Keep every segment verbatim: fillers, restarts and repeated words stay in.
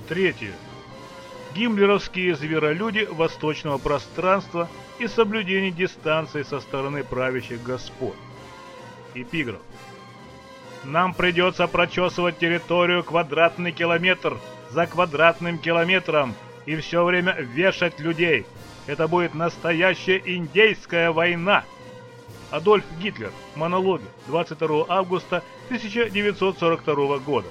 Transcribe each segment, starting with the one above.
Третье. Гиммлеровские зверолюди восточного пространства и соблюдение дистанции со стороны правящих господ. Эпиграф. Нам придется прочесывать территорию квадратный километр за квадратным километром и все время вешать людей. Это будет настоящая индейская война. Адольф Гитлер. Монологи. двадцать второго августа тысяча девятьсот сорок второго года.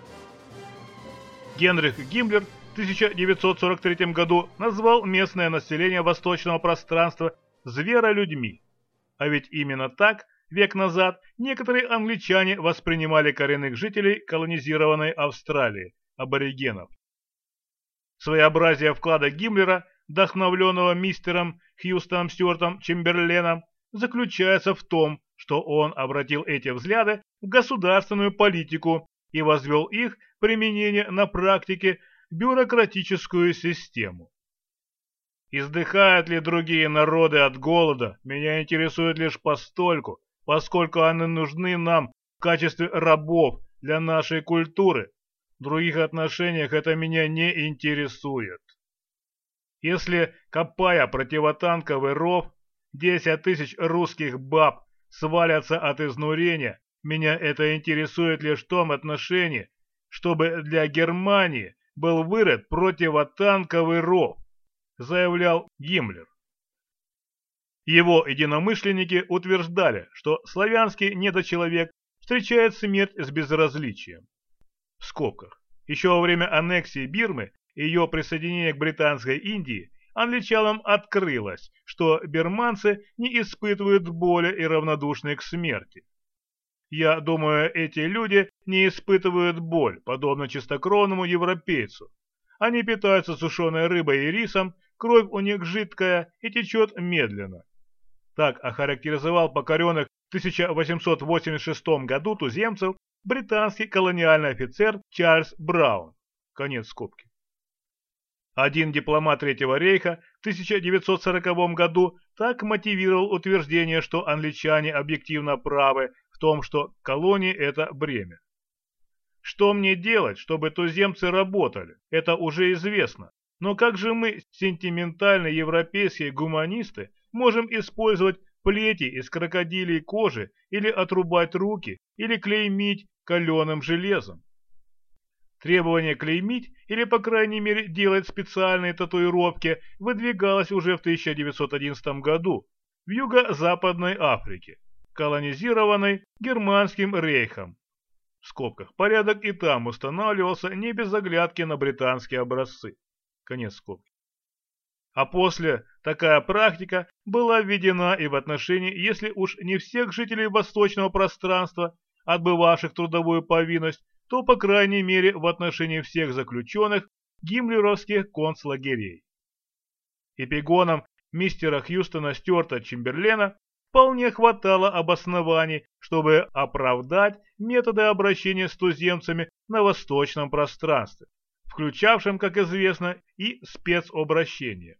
Генрих Гиммлер в тысяча девятьсот сорок третьем году назвал местное население восточного пространства зверолюдьми. А ведь именно так век назад некоторые англичане воспринимали коренных жителей колонизированной Австралии, аборигенов. Своеобразие вклада Гиммлера, вдохновленного мистером Хьюстоном Стюартом Чемберленом, заключается в том, что он обратил эти взгляды в государственную политику и возвел их применение на практике в бюрократическую систему. Издыхают ли другие народы от голода, меня интересует лишь постольку, поскольку они нужны нам в качестве рабов для нашей культуры. В других отношениях это меня не интересует. Если, копая противотанковый ров, десять тысяч русских баб свалятся от изнурения, меня это интересует лишь в том отношении, чтобы для Германии был вырыт противотанковый ров, заявлял Гиммлер. Его единомышленники утверждали, что славянский недочеловек встречает смерть с безразличием. В скобках. Еще во время аннексии Бирмы и ее присоединения к Британской Индии англичанам открылось, что бирманцы не испытывают боли и равнодушны к смерти. Я думаю, эти люди не испытывают боль, подобно чистокровному европейцу. Они питаются сушеной рыбой и рисом, кровь у них жидкая и течет медленно. Так охарактеризовал покоренных в тысяча восемьсот восемьдесят шестом году туземцев британский колониальный офицер Чарльз Браун. Конец скобки. Один дипломат Третьего рейха в тысяча девятьсот сороковом году так мотивировал утверждение, что англичане объективно правы в том, что колонии – это бремя. Что мне делать, чтобы туземцы работали? Это уже известно. Но как же мы, сентиментальные европейские гуманисты, можем использовать плети из крокодилей кожи или отрубать руки, или клеймить каленым железом? Требование клеймить или, по крайней мере, делать специальные татуировки выдвигалось уже в тысяча девятьсот одиннадцатом году в Юго-Западной Африке, колонизированной Германским рейхом. В скобках. Порядок и там устанавливался не без оглядки на британские образцы. Конец скобки. А после такая практика была введена и в отношении, если уж не всех жителей восточного пространства, отбывавших трудовую повинность, то, по крайней мере, в отношении всех заключенных гиммлеровских концлагерей. Эпигоном мистера Хьюстона Стюарта Чемберлена вполне хватало обоснований, чтобы оправдать методы обращения с туземцами на восточном пространстве, включавшим, как известно, и спецобращение.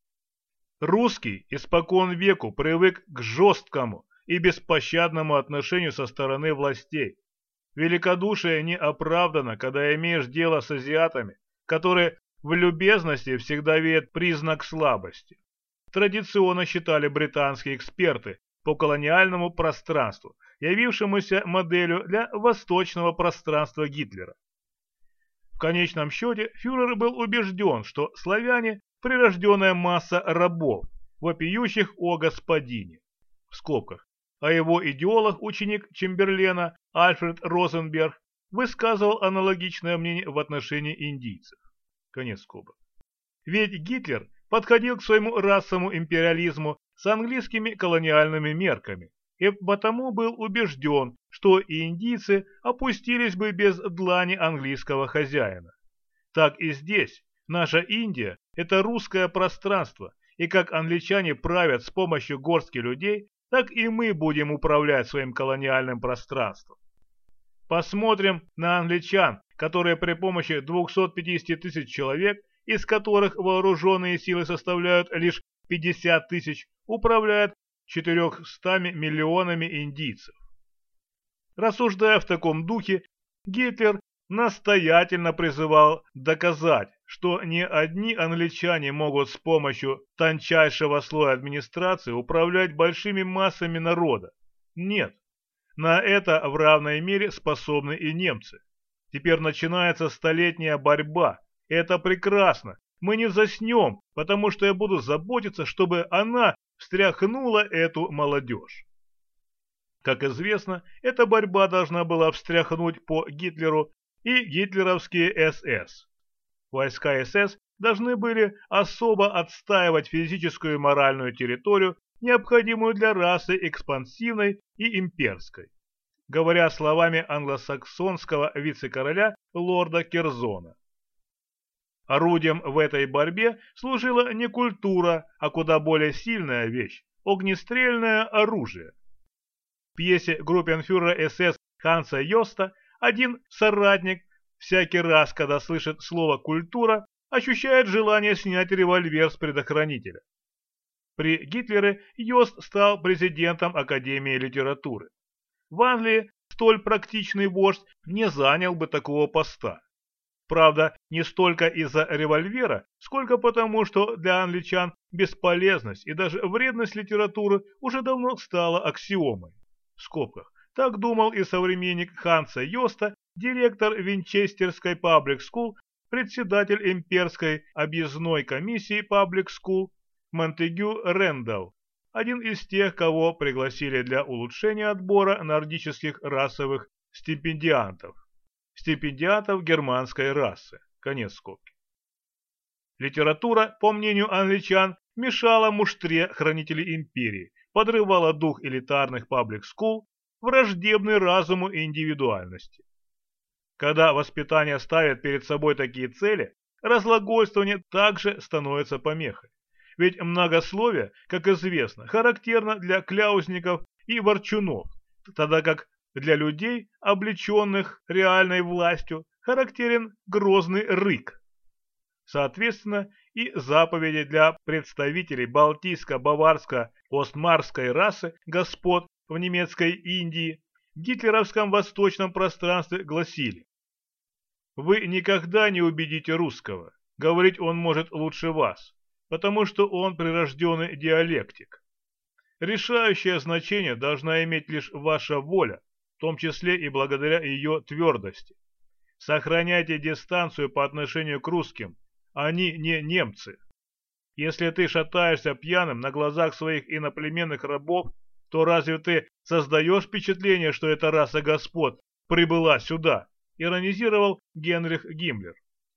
Русский испокон веку привык к жесткому и беспощадному отношению со стороны властей. Великодушие не оправдано, когда имеешь дело с азиатами, которые в любезности всегда видят признак слабости. Традиционно считали британские эксперты по колониальному пространству, явившемуся моделью для восточного пространства Гитлера. В конечном счете фюрер был убежден, что славяне – прирожденная масса рабов, вопиющих о господине. В скобках. А его идеолог, ученик Чемберлена Альфред Розенберг, высказывал аналогичное мнение в отношении индийцев. Конец скобок. Ведь Гитлер подходил к своему расовому империализму с английскими колониальными мерками и потому был убежден, что и индийцы опустились бы без длани английского хозяина. Так и здесь. Наша Индия – это русское пространство, и как англичане правят с помощью горстки людей, так и мы будем управлять своим колониальным пространством. Посмотрим на англичан, которые при помощи двухсот пятидесяти тысяч человек, из которых вооруженные силы составляют лишь пятьдесят тысяч, управляют четырьмястами миллионами индийцев. Рассуждая в таком духе, Гитлер настоятельно призывал доказать, что не одни англичане могут с помощью тончайшего слоя администрации управлять большими массами народа. Нет, на это в равной мере способны и немцы. Теперь начинается столетняя борьба. Это прекрасно. Мы не заснем, потому что я буду заботиться, чтобы она встряхнула эту молодежь. Как известно, эта борьба должна была встряхнуть по Гитлеру и гитлеровские эс эс. Войска эс эс должны были особо отстаивать физическую и моральную территорию, необходимую для расы экспансивной и имперской. Говоря словами англосаксонского вице-короля лорда Керзона. Орудием в этой борьбе служила не культура, а куда более сильная вещь – огнестрельное оружие. В пьесе группенфюрера эс эс Ханса Йоста один соратник всякий раз, когда слышит слово «культура», ощущает желание снять револьвер с предохранителя. При Гитлере Йост стал президентом Академии литературы. В Англии столь практичный вождь не занял бы такого поста. Правда, не столько из-за револьвера, сколько потому, что для англичан бесполезность и даже вредность литературы уже давно стала аксиомой. В скобках. Так думал и современник Ханса Йоста, директор Винчестерской Паблик Скул, председатель имперской объездной комиссии Паблик Скул Монтегю Рэндалл, один из тех, кого пригласили для улучшения отбора нордических расовых стипендиантов. Стипендиатов германской расы. Конец скобки. Литература, по мнению англичан, мешала муштре хранителей империи, подрывала дух элитарных паблик-скул, враждебный разуму и индивидуальности. Когда воспитание ставит перед собой такие цели, разглагольствование также становится помехой. Ведь многословие, как известно, характерно для кляузников и ворчунов, тогда как для людей, облеченных реальной властью, характерен грозный рык. Соответственно, и заповеди для представителей балтийско-баварско-остмарской расы господ в немецкой Индии в гитлеровском восточном пространстве гласили: «Вы никогда не убедите русского, говорить он может лучше вас, потому что он прирожденный диалектик. Решающее значение должна иметь лишь ваша воля, в том числе и благодаря ее твердости. Сохраняйте дистанцию по отношению к русским, они не немцы. Если ты шатаешься пьяным на глазах своих иноплеменных рабов, то разве ты создаешь впечатление, что эта раса господ прибыла сюда?» — иронизировал Генрих Гиммлер.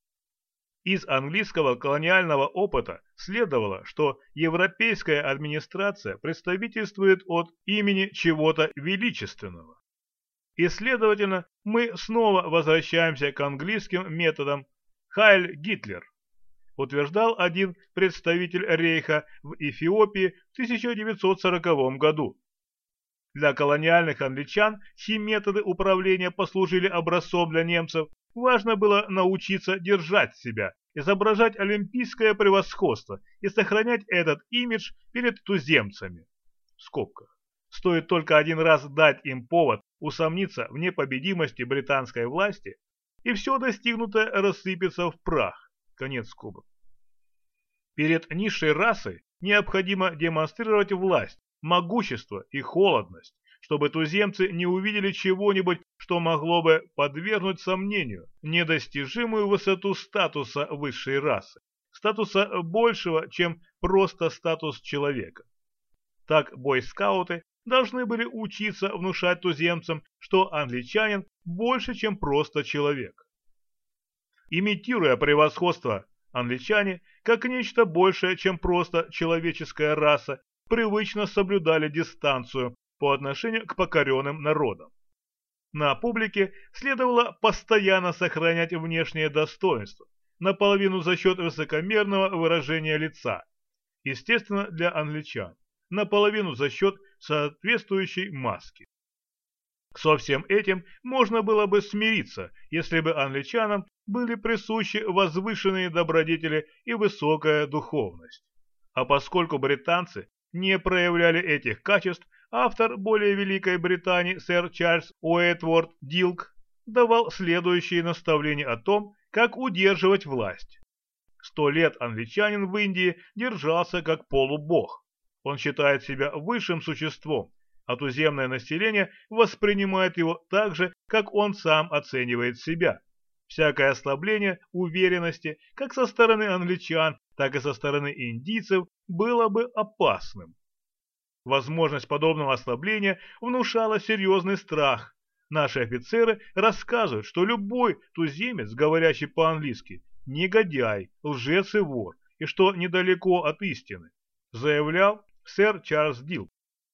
Из английского колониального опыта следовало, что европейская администрация представительствует от имени чего-то величественного. И, следовательно, мы снова возвращаемся к английским методам «Хайль Гитлер», утверждал один представитель рейха в Эфиопии в тысяча девятьсот сороковом году. Для колониальных англичан, чьи методы управления послужили образцом для немцев, важно было научиться держать себя, изображать олимпийское превосходство и сохранять этот имидж перед туземцами. В скобках. Стоит только один раз дать им повод усомниться в непобедимости британской власти, и все достигнутое рассыпется в прах. Конец скобок. Перед низшей расой необходимо демонстрировать власть, могущество и холодность, чтобы туземцы не увидели чего-нибудь, что могло бы подвергнуть сомнению недостижимую высоту статуса высшей расы, статуса большего, чем просто статус человека. Так бойскауты должны были учиться внушать туземцам, что англичанин больше, чем просто человек. Имитируя превосходство, англичане, как нечто большее, чем просто человеческая раса, привычно соблюдали дистанцию по отношению к покоренным народам. На публике следовало постоянно сохранять внешнее достоинство, наполовину за счет высокомерного выражения лица, естественно для англичан, наполовину за счет соответствующей маски. Со всем этим можно было бы смириться, если бы англичанам были присущи возвышенные добродетели и высокая духовность. А поскольку британцы не проявляли этих качеств, автор более Великой Британии сэр Чарльз Уэйтворд Дилк давал следующие наставления о том, как удерживать власть. Сто лет англичанин в Индии держался как полубог. Он считает себя высшим существом, а туземное население воспринимает его так же, как он сам оценивает себя. Всякое ослабление уверенности, как со стороны англичан, так и со стороны индийцев, было бы опасным. Возможность подобного ослабления внушала серьезный страх. Наши офицеры рассказывают, что любой туземец, говорящий по-английски, негодяй, лжец и вор, и что недалеко от истины, заявлял сэр Чарльз Дилл.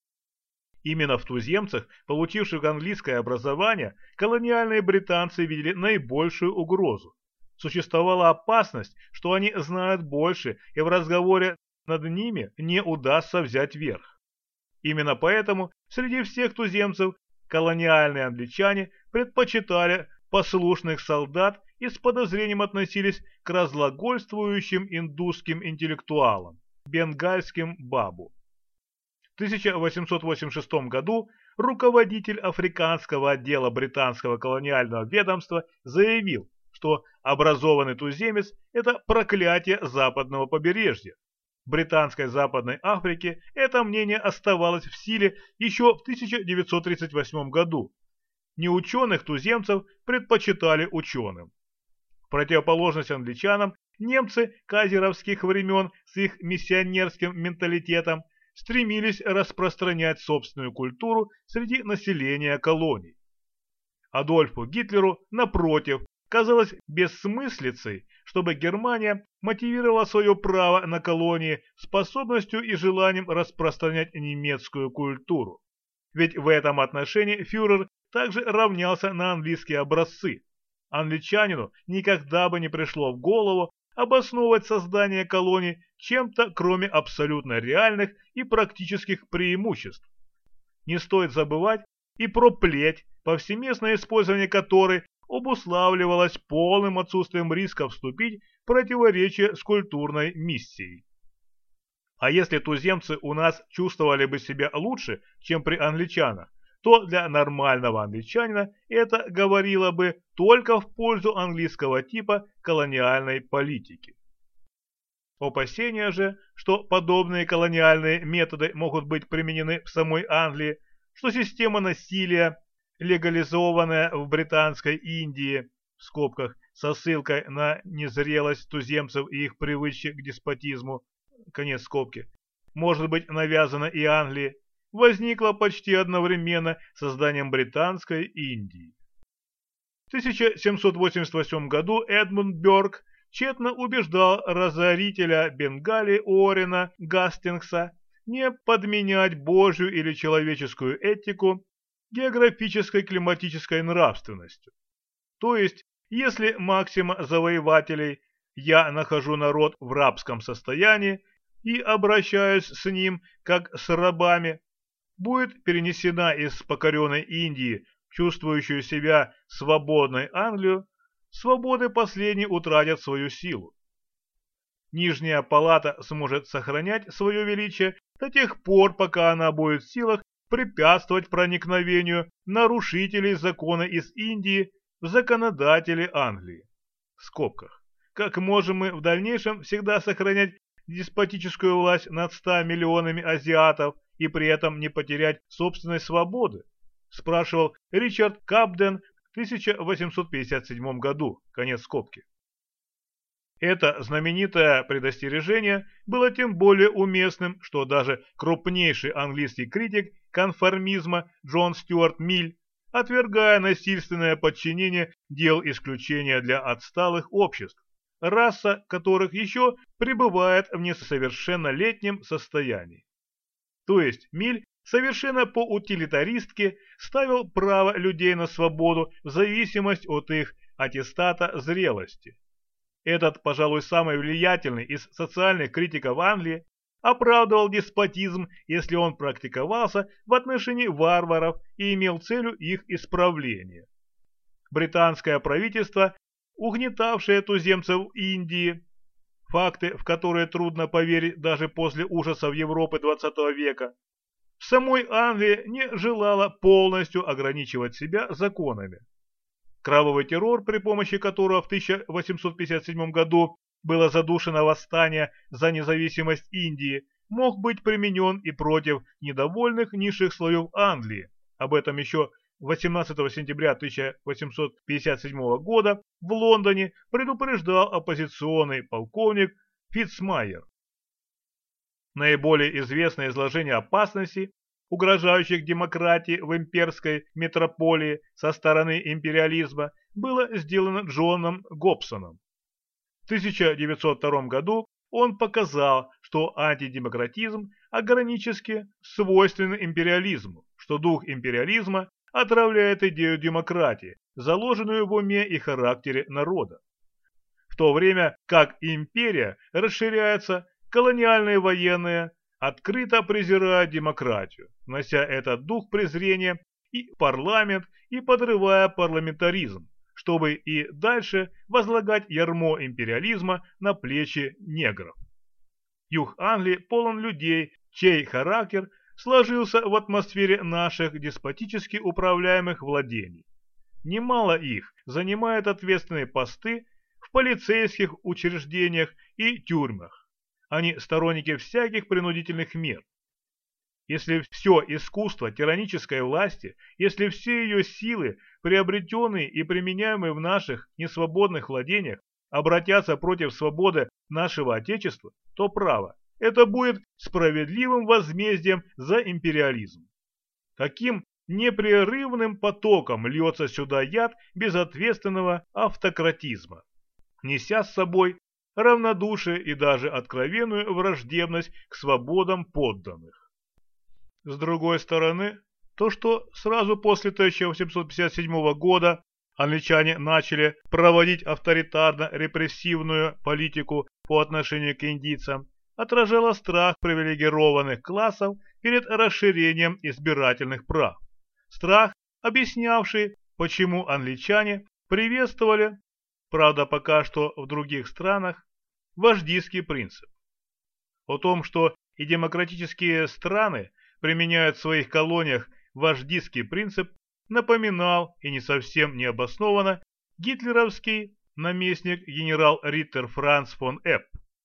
Именно в туземцах, получивших английское образование, колониальные британцы видели наибольшую угрозу. Существовала опасность, что они знают больше, и в разговоре над ними не удастся взять верх. Именно поэтому среди всех туземцев колониальные англичане предпочитали послушных солдат и с подозрением относились к разглагольствующим индусским интеллектуалам, бенгальским бабу. В тысяча восемьсот восемьдесят шестом году руководитель африканского отдела британского колониального ведомства заявил, что образованный туземец – это проклятие западного побережья. В британской Западной Африке это мнение оставалось в силе еще в тысяча девятьсот тридцать восьмом году. Неученых туземцев предпочитали ученым. В противоположность англичанам, немцы казеровских времен с их миссионерским менталитетом стремились распространять собственную культуру среди населения колоний. Адольфу Гитлеру, напротив, казалось бессмыслицей, чтобы Германия мотивировала свое право на колонии способностью и желанием распространять немецкую культуру. Ведь в этом отношении фюрер также равнялся на английские образцы. Англичанину никогда бы не пришло в голову обосновывать создание колоний чем-то, кроме абсолютно реальных и практических преимуществ. Не стоит забывать и про плеть, повсеместное использование которой обуславливалось полным отсутствием риска вступить в противоречие с культурной миссией. А если туземцы у нас чувствовали бы себя лучше, чем при англичанах, то для нормального англичанина это говорило бы только в пользу английского типа колониальной политики. Опасения же, что подобные колониальные методы могут быть применены в самой Англии, что система насилия, легализованная в Британской Индии, в скобках, со ссылкой на незрелость туземцев и их привычки к деспотизму, конец скобки, может быть навязана и Англии, возникла почти одновременно с созданием Британской Индии. В тысяча семьсот восемьдесят восьмом году Эдмунд Бёрк тщетно убеждал разорителя Бенгалии Уоррена Гастингса не подменять Божью или человеческую этику географической климатической нравственностью. То есть, если максима завоевателей «я нахожу народ в рабском состоянии и обращаюсь с ним, как с рабами», будет перенесена из покоренной Индии в чувствующую себя свободной Англию, свободы последней утратят свою силу. Нижняя палата сможет сохранять свое величие до тех пор, пока она будет в силах препятствовать проникновению нарушителей закона из Индии в законодатели Англии. В скобках. Как можем мы в дальнейшем всегда сохранять деспотическую власть над ста миллионами азиатов и при этом не потерять собственной свободы? Спрашивал Ричард Кабден в тысяча восемьсот пятьдесят седьмом году. Конец скобки. Это знаменитое предостережение было тем более уместным, что даже крупнейший английский критик конформизма Джон Стюарт Миль, отвергая насильственное подчинение, делал исключение для отсталых обществ, раса которых еще пребывает в несовершеннолетнем состоянии. То есть Миль совершенно по-утилитаристски ставил право людей на свободу в зависимость от их аттестата зрелости. Этот, пожалуй, самый влиятельный из социальных критиков Англии оправдывал деспотизм, если он практиковался в отношении варваров и имел целью их исправления. Британское правительство, угнетавшее туземцев Индии, факты, в которые трудно поверить даже после ужасов Европы двадцатого века, в самой Англии не желало полностью ограничивать себя законами. Кровавый террор, при помощи которого в тысяча восемьсот пятьдесят седьмом году было задушено восстание за независимость Индии, мог быть применен и против недовольных низших слоев Англии. Об этом еще восемнадцатого сентября тысяча восемьсот пятьдесят седьмого года в Лондоне предупреждал оппозиционный полковник Фитцмайер. Наиболее известное изложение опасностей, угрожающих демократии в имперской метрополии со стороны империализма, было сделано Джоном Гобсоном. В тысяча девятьсот втором году он показал, что антидемократизм органически свойственен империализму, что дух империализма отравляет идею демократии, заложенную в уме и характере народа. В то время как империя расширяется, колониальные военные открыто презирают демократию, внося этот дух презрения и в парламент и подрывая парламентаризм, чтобы и дальше возлагать ярмо империализма на плечи негров. Юг Англии полон людей, чей характер сложился в атмосфере наших деспотически управляемых владений. Немало их занимает ответственные посты в полицейских учреждениях и тюрьмах. Они сторонники всяких принудительных мер. Если все искусство тиранической власти, если все ее силы, приобретенные и применяемые в наших несвободных владениях, обратятся против свободы нашего Отечества, то право, это будет справедливым возмездием за империализм. Каким непрерывным потоком льется сюда яд безответственного автократизма, неся с собой равнодушие и даже откровенную враждебность к свободам подданных. С другой стороны, то, что сразу после тысяча восемьсот пятьдесят седьмого года англичане начали проводить авторитарно-репрессивную политику по отношению к индийцам, отражало страх привилегированных классов перед расширением избирательных прав. Страх, объяснявший, почему англичане приветствовали, правда пока что в других странах, вождистский принцип. О том, что и демократические страны применяют в своих колониях вождистский принцип, напоминал, и не совсем необоснованно, гитлеровский наместник генерал Риттер Франц фон Эпп.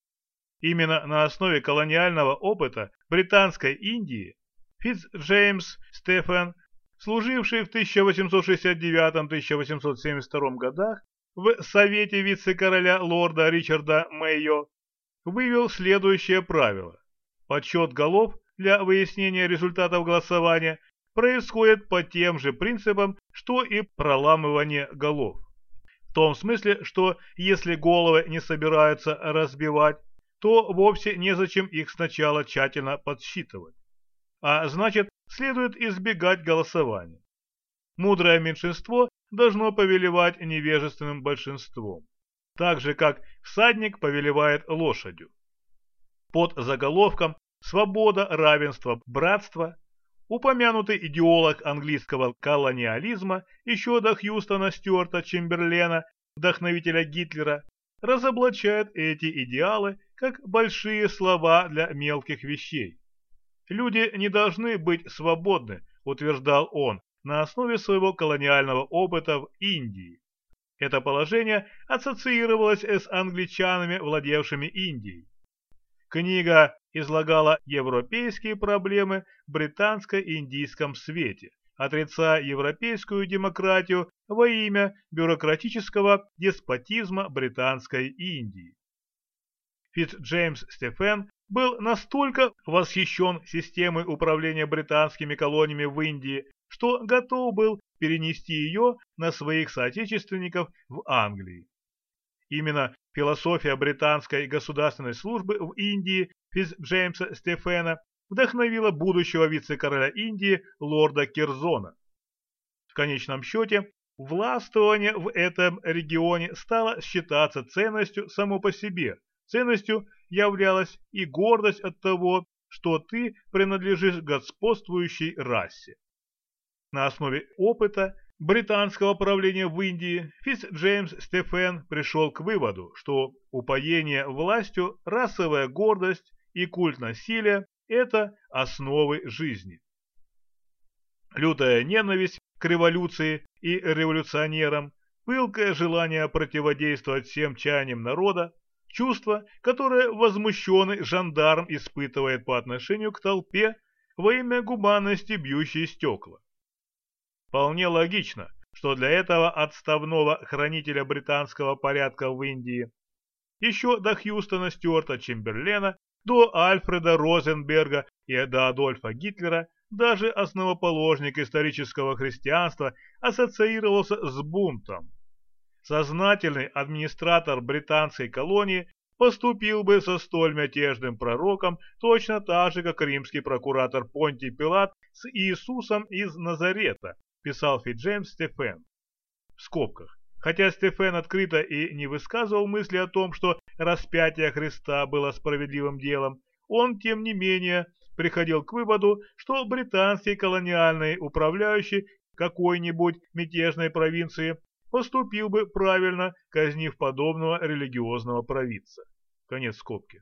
Именно на основе колониального опыта Британской Индии Фитцджеймс Стефен, служивший в тысяча восемьсот шестьдесят девятом — тысяча восемьсот семьдесят втором годах в Совете вице-короля лорда Ричарда Мэйо, вывел следующее правило. Подсчет голов для выяснения результатов голосования происходит по тем же принципам, что и проламывание голов. В том смысле, что если головы не собираются разбивать, то вовсе незачем их сначала тщательно подсчитывать. А значит, следует избегать голосования. Мудрое меньшинство должно повелевать невежественным большинством, так же как всадник повелевает лошадью. Под заголовком «Свобода, равенство, братство» упомянутый идеолог английского колониализма еще до Хьюстона Стюарта Чемберлена, вдохновителя Гитлера, разоблачает эти идеалы как большие слова для мелких вещей. Люди не должны быть свободны, утверждал он, на основе своего колониального опыта в Индии. Это положение ассоциировалось с англичанами, владевшими Индией. Книга излагала европейские проблемы в британско-индийском свете, отрицая европейскую демократию во имя бюрократического деспотизма Британской Индии. Фитцджеймс Стефен был настолько восхищен системой управления британскими колониями в Индии, что готов был перенести ее на своих соотечественников в Англии. Именно философия британской государственной службы в Индии Фитцджеймса Стефена вдохновила будущего вице-короля Индии лорда Кирзона. В конечном счете, властвование в этом регионе стало считаться ценностью само по себе. Ценностью являлась и гордость от того, что ты принадлежишь господствующей расе. На основе опыта британского правления в Индии Фитцджеймс Стефен пришел к выводу, что упоение властью, расовая гордость и культ насилия – это основы жизни. Лютая ненависть к революции и революционерам, пылкое желание противодействовать всем чаяниям народа, чувство, которое возмущенный жандарм испытывает по отношению к толпе во имя гуманности, бьющей стекла. Вполне логично, что для этого отставного хранителя британского порядка в Индии, еще до Хьюстона Стюарта Чемберлена, до Альфреда Розенберга и до Адольфа Гитлера, даже основоположник исторического христианства ассоциировался с бунтом. Сознательный администратор британской колонии поступил бы со столь мятежным пророком точно так же, как римский прокуратор Понтий Пилат с Иисусом из Назарета, писал Фитджеймс Стефен. В скобках. Хотя Стефен открыто и не высказывал мысли о том, что распятие Христа было справедливым делом, он, тем не менее, приходил к выводу, что британский колониальный управляющий какой-нибудь мятежной провинции поступил бы правильно, казнив подобного религиозного провидца. Конец скобки.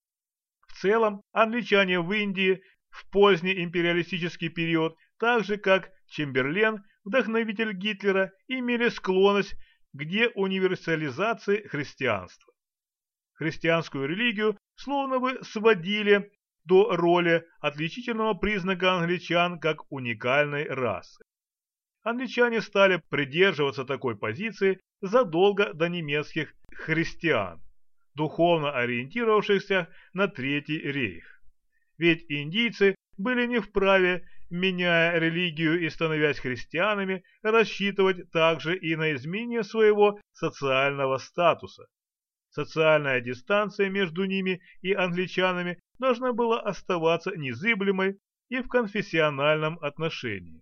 В целом, англичане в Индии в поздний империалистический период, так же как Чемберлен, вдохновитель Гитлера, имели склонность к деуниверсализации христианства. Христианскую религию словно бы сводили до роли отличительного признака англичан как уникальной расы. Англичане стали придерживаться такой позиции задолго до немецких христиан, духовно ориентировавшихся на Третий рейх. Ведь индийцы были не вправе, меняя религию и становясь христианами, рассчитывать также и на изменение своего социального статуса. Социальная дистанция между ними и англичанами должна была оставаться незыблемой и в конфессиональном отношении.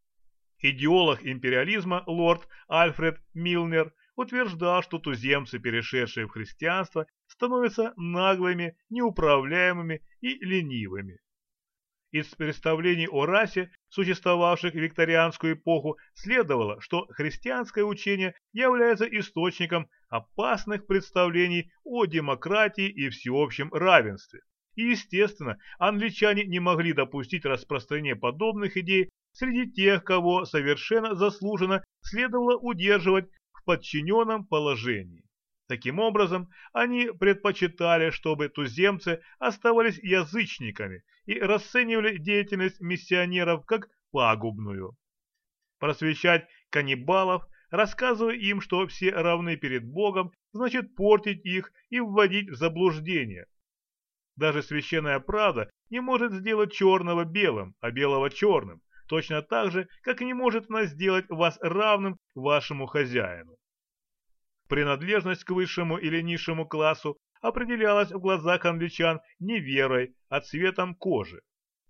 Идеолог империализма лорд Альфред Милнер утверждал, что туземцы, перешедшие в христианство, становятся наглыми, неуправляемыми и ленивыми. Из представлений о расе, существовавших в викторианскую эпоху, следовало, что христианское учение является источником опасных представлений о демократии и всеобщем равенстве. И, естественно, англичане не могли допустить распространения подобных идей среди тех, кого совершенно заслуженно следовало удерживать в подчиненном положении. Таким образом, они предпочитали, чтобы туземцы оставались язычниками и расценивали деятельность миссионеров как пагубную. Просвещать каннибалов, рассказывая им, что все равны перед Богом, значит портить их и вводить в заблуждение. Даже священная правда не может сделать черного белым, а белого черным, точно так же, как не может она сделать вас равным вашему хозяину. Принадлежность к высшему или низшему классу определялась в глазах англичан не верой, а цветом кожи.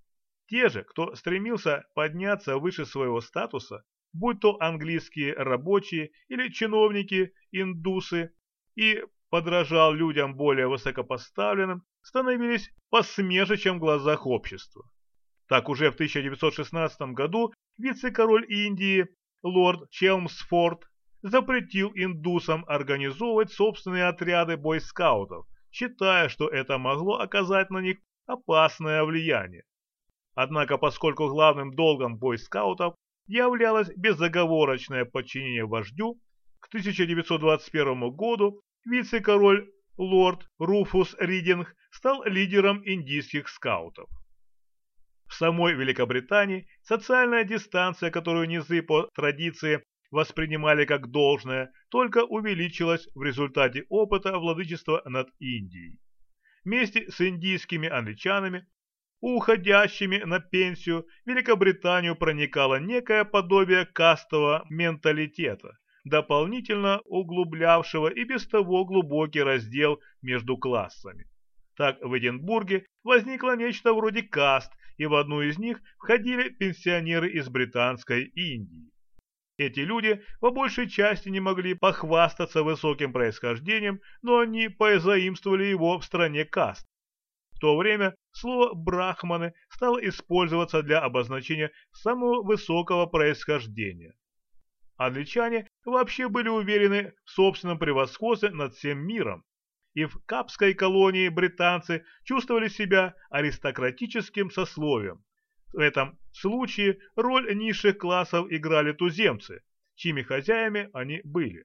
Те же, кто стремился подняться выше своего статуса, будь то английские рабочие или чиновники-индусы, и подражал людям более высокопоставленным, становились посмешищем в глазах общества. Так уже в тысяча девятьсот шестнадцатом году вице-король Индии лорд Челмсфорд запретил индусам организовывать собственные отряды бойскаутов, считая, что это могло оказать на них опасное влияние. Однако, поскольку главным долгом бойскаутов являлось безоговорочное подчинение вождю, к тысяча девятьсот двадцать первому году вице-король лорд Руфус Ридинг стал лидером индийских скаутов. В самой Великобритании социальная дистанция, которую низы по традиции воспринимали как должное, только увеличилась в результате опыта владычества над Индией. Вместе с индийскими англичанами, уходящими на пенсию, в Великобританию проникало некое подобие кастового менталитета, дополнительно углублявшего и без того глубокий раздел между классами. Так в Эдинбурге возникло нечто вроде каст, и в одну из них входили пенсионеры из Британской Индии. Эти люди по большей части не могли похвастаться высоким происхождением, но они позаимствовали его в стране каст. В то время слово «брахманы» стало использоваться для обозначения самого высокого происхождения. Англичане вообще были уверены в собственном превосходстве над всем миром, и в Капской колонии британцы чувствовали себя аристократическим сословием. В этом случае роль низших классов играли туземцы, чьими хозяями они были.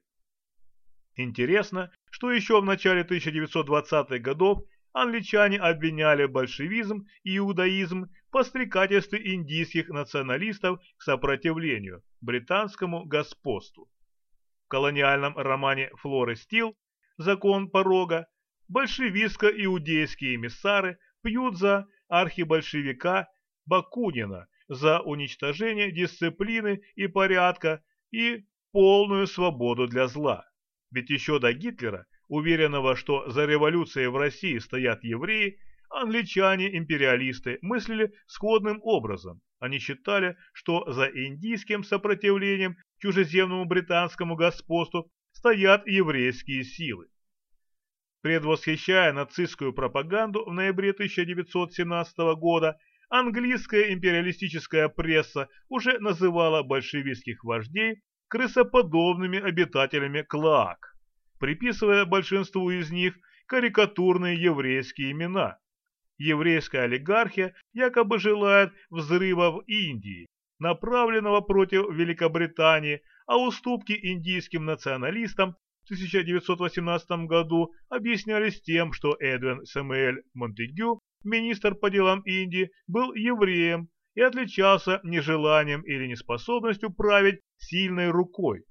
Интересно, что еще в начале тысяча девятьсот двадцатых годов англичане обвиняли большевизм и иудаизм в подстрекательстве индийских националистов к сопротивлению британскому господству. В колониальном романе Флоры Стил «Закон порога» большевистско-иудейские эмиссары пьют за архибольшевика Бакунина за уничтожение дисциплины и порядка и полную свободу для зла. Ведь еще до Гитлера, уверенного, что за революцией в России стоят евреи, англичане-империалисты мыслили сходным образом. Они считали, что за индийским сопротивлением чужеземному британскому господству стоят еврейские силы. Предвосхищая нацистскую пропаганду в ноябре тысяча девятьсот семнадцатого года, английская империалистическая пресса уже называла большевистских вождей крысоподобными обитателями клоак, приписывая большинству из них карикатурные еврейские имена. Еврейская олигархия якобы желает взрыва в Индии, направленного против Великобритании, а уступки индийским националистам в тысяча девятьсот восемнадцатом году объяснялись тем, что Эдвин Сэмюэль Монтегю, министр по делам Индии, был евреем и отличался нежеланием или неспособностью править сильной рукой.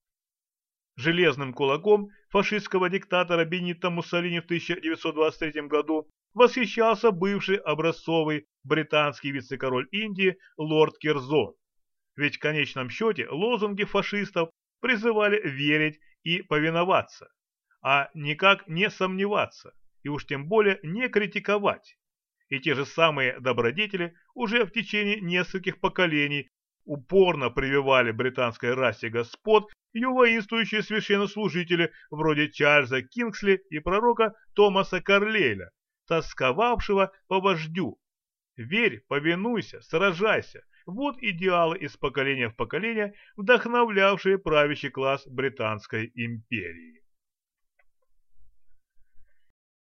Железным кулаком фашистского диктатора Бенито Муссолини в тысяча девятьсот двадцать третьем году восхищался бывший образцовый британский вице-король Индии лорд Кирзон. Ведь в конечном счете лозунги фашистов призывали верить и повиноваться, а никак не сомневаться, и уж тем более не критиковать. И те же самые добродетели уже в течение нескольких поколений упорно прививали британской расе господ ее воинствующие священнослужители вроде Чарльза Кингсли и пророка Томаса Карлейля, тосковавшего по вождю. Верь, повинуйся, сражайся. Вот идеалы из поколения в поколение, вдохновлявшие правящий класс Британской империи.